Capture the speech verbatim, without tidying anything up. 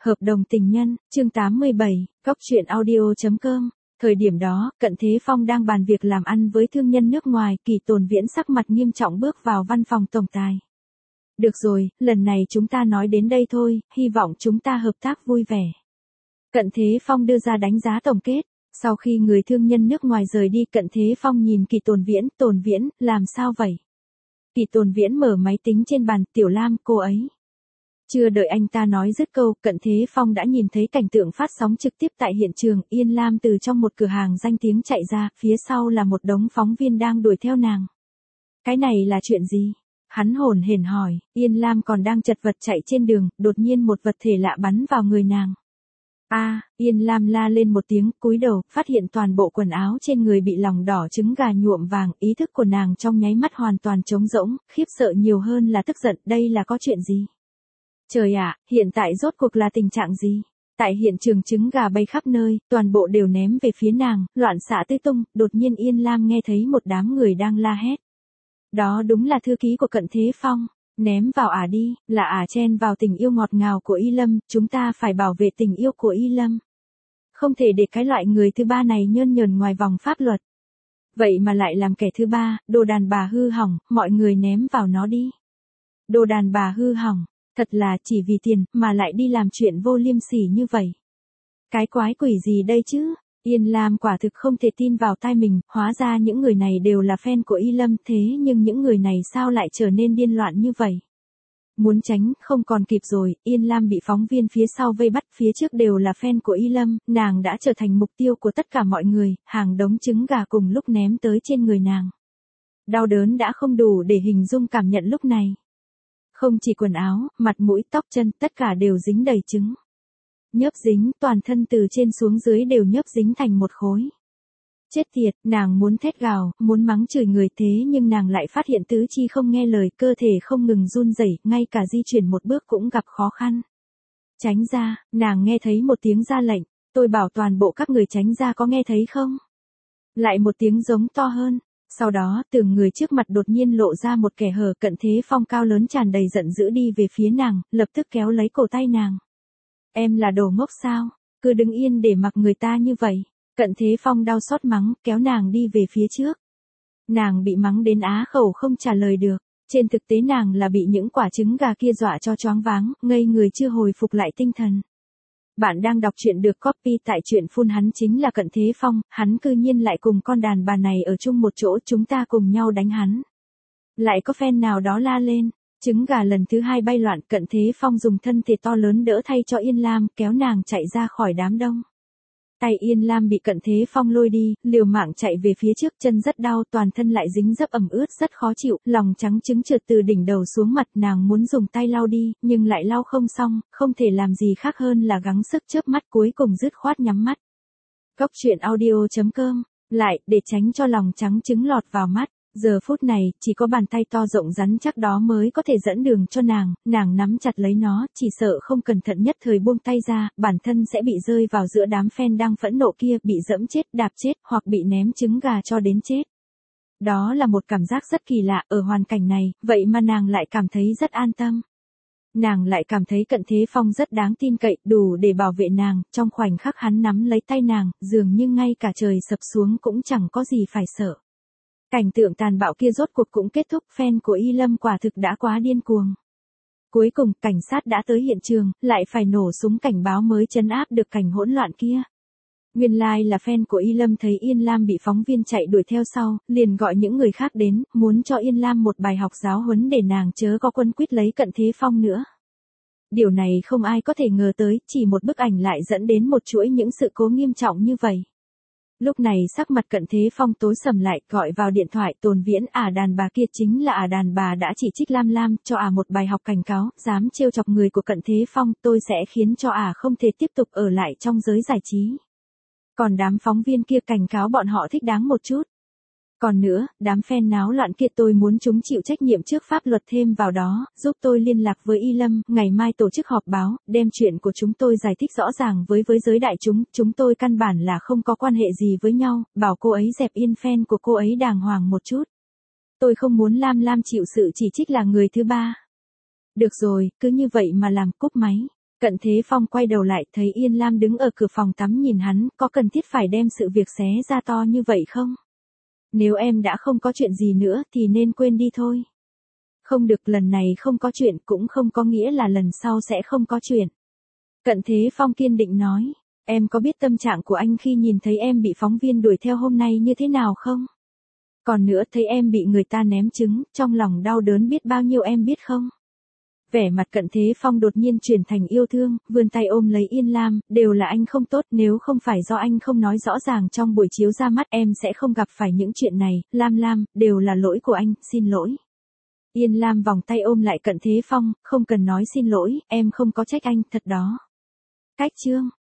Hợp đồng tình nhân, chương tám mươi bảy, Cóc truyện audio chấm com. Thời điểm đó, Cận Thế Phong đang bàn việc làm ăn với thương nhân nước ngoài, Kỳ Tồn Viễn sắc mặt nghiêm trọng bước vào văn phòng tổng tài. Được rồi, lần này chúng ta nói đến đây thôi, hy vọng chúng ta hợp tác vui vẻ. Cận Thế Phong đưa ra đánh giá tổng kết. Sau khi người thương nhân nước ngoài rời đi, Cận Thế Phong nhìn Kỳ Tồn Viễn, Tồn Viễn, làm sao vậy? Kỳ Tồn Viễn mở máy tính trên bàn, Tiểu Lam, cô ấy. Chưa đợi anh ta nói dứt câu, Cận Thế Phong đã nhìn thấy cảnh tượng phát sóng trực tiếp tại hiện trường, Yên Lam từ trong một cửa hàng danh tiếng chạy ra, phía sau là một đống phóng viên đang đuổi theo nàng. Cái này là chuyện gì? Hắn hồn hển hỏi, Yên Lam còn đang chật vật chạy trên đường, đột nhiên một vật thể lạ bắn vào người nàng. A, à, Yên Lam la lên một tiếng, cúi đầu, phát hiện toàn bộ quần áo trên người bị lòng đỏ trứng gà nhuộm vàng, ý thức của nàng trong nháy mắt hoàn toàn trống rỗng, khiếp sợ nhiều hơn là tức giận, đây là có chuyện gì? Trời ạ, hiện tại rốt cuộc là tình trạng gì? Tại hiện trường trứng gà bay khắp nơi, toàn bộ đều ném về phía nàng, loạn xạ tứ tung, đột nhiên Yên Lam nghe thấy một đám người đang la hét. Đó đúng là thư ký của Cận Thế Phong, ném vào ả đi, là ả chen vào tình yêu ngọt ngào của Y Lâm, chúng ta phải bảo vệ tình yêu của Y Lâm. Không thể để cái loại người thứ ba này nhơn nhờn ngoài vòng pháp luật. Vậy mà lại làm kẻ thứ ba, đồ đàn bà hư hỏng, mọi người ném vào nó đi. Đồ đàn bà hư hỏng. Thật là chỉ vì tiền mà lại đi làm chuyện vô liêm sỉ như vậy. Cái quái quỷ gì đây chứ? Yên Lam quả thực không thể tin vào tai mình, hóa ra những người này đều là fan của Y Lâm, thế nhưng những người này sao lại trở nên điên loạn như vậy? Muốn tránh, không còn kịp rồi, Yên Lam bị phóng viên phía sau vây bắt, phía trước đều là fan của Y Lâm, nàng đã trở thành mục tiêu của tất cả mọi người, hàng đống trứng gà cùng lúc ném tới trên người nàng. Đau đớn đã không đủ để hình dung cảm nhận lúc này. Không chỉ quần áo, mặt mũi, tóc chân, tất cả đều dính đầy trứng. Nhớp dính, toàn thân từ trên xuống dưới đều nhớp dính thành một khối. Chết tiệt, nàng muốn thét gào, muốn mắng chửi người thế nhưng nàng lại phát hiện tứ chi không nghe lời, cơ thể không ngừng run rẩy, ngay cả di chuyển một bước cũng gặp khó khăn. Tránh ra, nàng nghe thấy một tiếng ra lệnh, tôi bảo toàn bộ các người tránh ra, có nghe thấy không? Lại một tiếng giống to hơn. Sau đó, từ người trước mặt đột nhiên lộ ra một kẻ hở, Cận Thế Phong cao lớn tràn đầy giận dữ đi về phía nàng, lập tức kéo lấy cổ tay nàng. Em là đồ ngốc sao? Cứ đứng yên để mặc người ta như vậy. Cận Thế Phong đau xót mắng, kéo nàng đi về phía trước. Nàng bị mắng đến á khẩu không trả lời được. Trên thực tế nàng là bị những quả trứng gà kia dọa cho choáng váng, ngây người chưa hồi phục lại tinh thần. Bạn đang đọc truyện được copy tại truyện phun, hắn chính là Cận Thế Phong, hắn cư nhiên lại cùng con đàn bà này ở chung một chỗ, chúng ta cùng nhau đánh hắn. Lại có fan nào đó la lên, trứng gà lần thứ hai bay loạn, Cận Thế Phong dùng thân thể to lớn đỡ thay cho Yên Lam, kéo nàng chạy ra khỏi đám đông. Tay Yên Lam bị Cận Thế Phong lôi đi, liều mạng chạy về phía trước, chân rất đau, toàn thân lại dính dấp ẩm ướt rất khó chịu, lòng trắng trứng trượt từ đỉnh đầu xuống mặt, nàng muốn dùng tay lau đi, nhưng lại lau không xong, không thể làm gì khác hơn là gắng sức chớp mắt, cuối cùng dứt khoát nhắm mắt. Cóc truyện audio chấm com, lại, để tránh cho lòng trắng trứng lọt vào mắt. Giờ phút này, chỉ có bàn tay to rộng rắn chắc đó mới có thể dẫn đường cho nàng, nàng nắm chặt lấy nó, chỉ sợ không cẩn thận nhất thời buông tay ra, bản thân sẽ bị rơi vào giữa đám fan đang phẫn nộ kia, bị dẫm chết, đạp chết, hoặc bị ném trứng gà cho đến chết. Đó là một cảm giác rất kỳ lạ, ở hoàn cảnh này, vậy mà nàng lại cảm thấy rất an tâm. Nàng lại cảm thấy Cận Thế Phong rất đáng tin cậy, đủ để bảo vệ nàng, trong khoảnh khắc hắn nắm lấy tay nàng, dường như ngay cả trời sập xuống cũng chẳng có gì phải sợ. Cảnh tượng tàn bạo kia rốt cuộc cũng kết thúc, fan của Y Lâm quả thực đã quá điên cuồng. Cuối cùng, cảnh sát đã tới hiện trường, lại phải nổ súng cảnh báo mới trấn áp được cảnh hỗn loạn kia. Nguyên lai like là fan của Y Lâm thấy Yên Lam bị phóng viên chạy đuổi theo sau, liền gọi những người khác đến, muốn cho Yên Lam một bài học giáo huấn để nàng chớ có quấn quýt lấy Cận Thế Phong nữa. Điều này không ai có thể ngờ tới, chỉ một bức ảnh lại dẫn đến một chuỗi những sự cố nghiêm trọng như vậy. Lúc này sắc mặt Cận Thế Phong tối sầm lại, gọi vào điện thoại, Tồn Viễn, ả đàn bà kia chính là ả đàn bà đã chỉ trích Lam Lam, cho ả một bài học cảnh cáo, dám trêu chọc người của Cận Thế Phong, tôi sẽ khiến cho ả không thể tiếp tục ở lại trong giới giải trí. Còn đám phóng viên kia cảnh cáo bọn họ thích đáng một chút. Còn nữa, đám fan náo loạn kia tôi muốn chúng chịu trách nhiệm trước pháp luật, thêm vào đó, giúp tôi liên lạc với Y Lâm, ngày mai tổ chức họp báo, đem chuyện của chúng tôi giải thích rõ ràng với với giới đại chúng, chúng tôi căn bản là không có quan hệ gì với nhau, bảo cô ấy dẹp yên fan của cô ấy đàng hoàng một chút. Tôi không muốn Lam Lam chịu sự chỉ trích là người thứ ba. Được rồi, cứ như vậy mà làm, cúp máy. Cận Thế Phong quay đầu lại thấy Yên Lam đứng ở cửa phòng tắm nhìn hắn, có cần thiết phải đem sự việc xé ra to như vậy không? Nếu em đã không có chuyện gì nữa thì nên quên đi thôi. Không được, lần này không có chuyện cũng không có nghĩa là lần sau sẽ không có chuyện. Cận Thế Phong kiên định nói, em có biết tâm trạng của anh khi nhìn thấy em bị phóng viên đuổi theo hôm nay như thế nào không? Còn nữa, thấy em bị người ta ném trứng, trong lòng đau đớn biết bao nhiêu em biết không? Vẻ mặt Cận Thế Phong đột nhiên chuyển thành yêu thương, vươn tay ôm lấy Yên Lam, đều là anh không tốt, nếu không phải do anh không nói rõ ràng trong buổi chiếu ra mắt em sẽ không gặp phải những chuyện này, Lam Lam, đều là lỗi của anh, xin lỗi. Yên Lam vòng tay ôm lại Cận Thế Phong, không cần nói xin lỗi, em không có trách anh, thật đó. Cách chương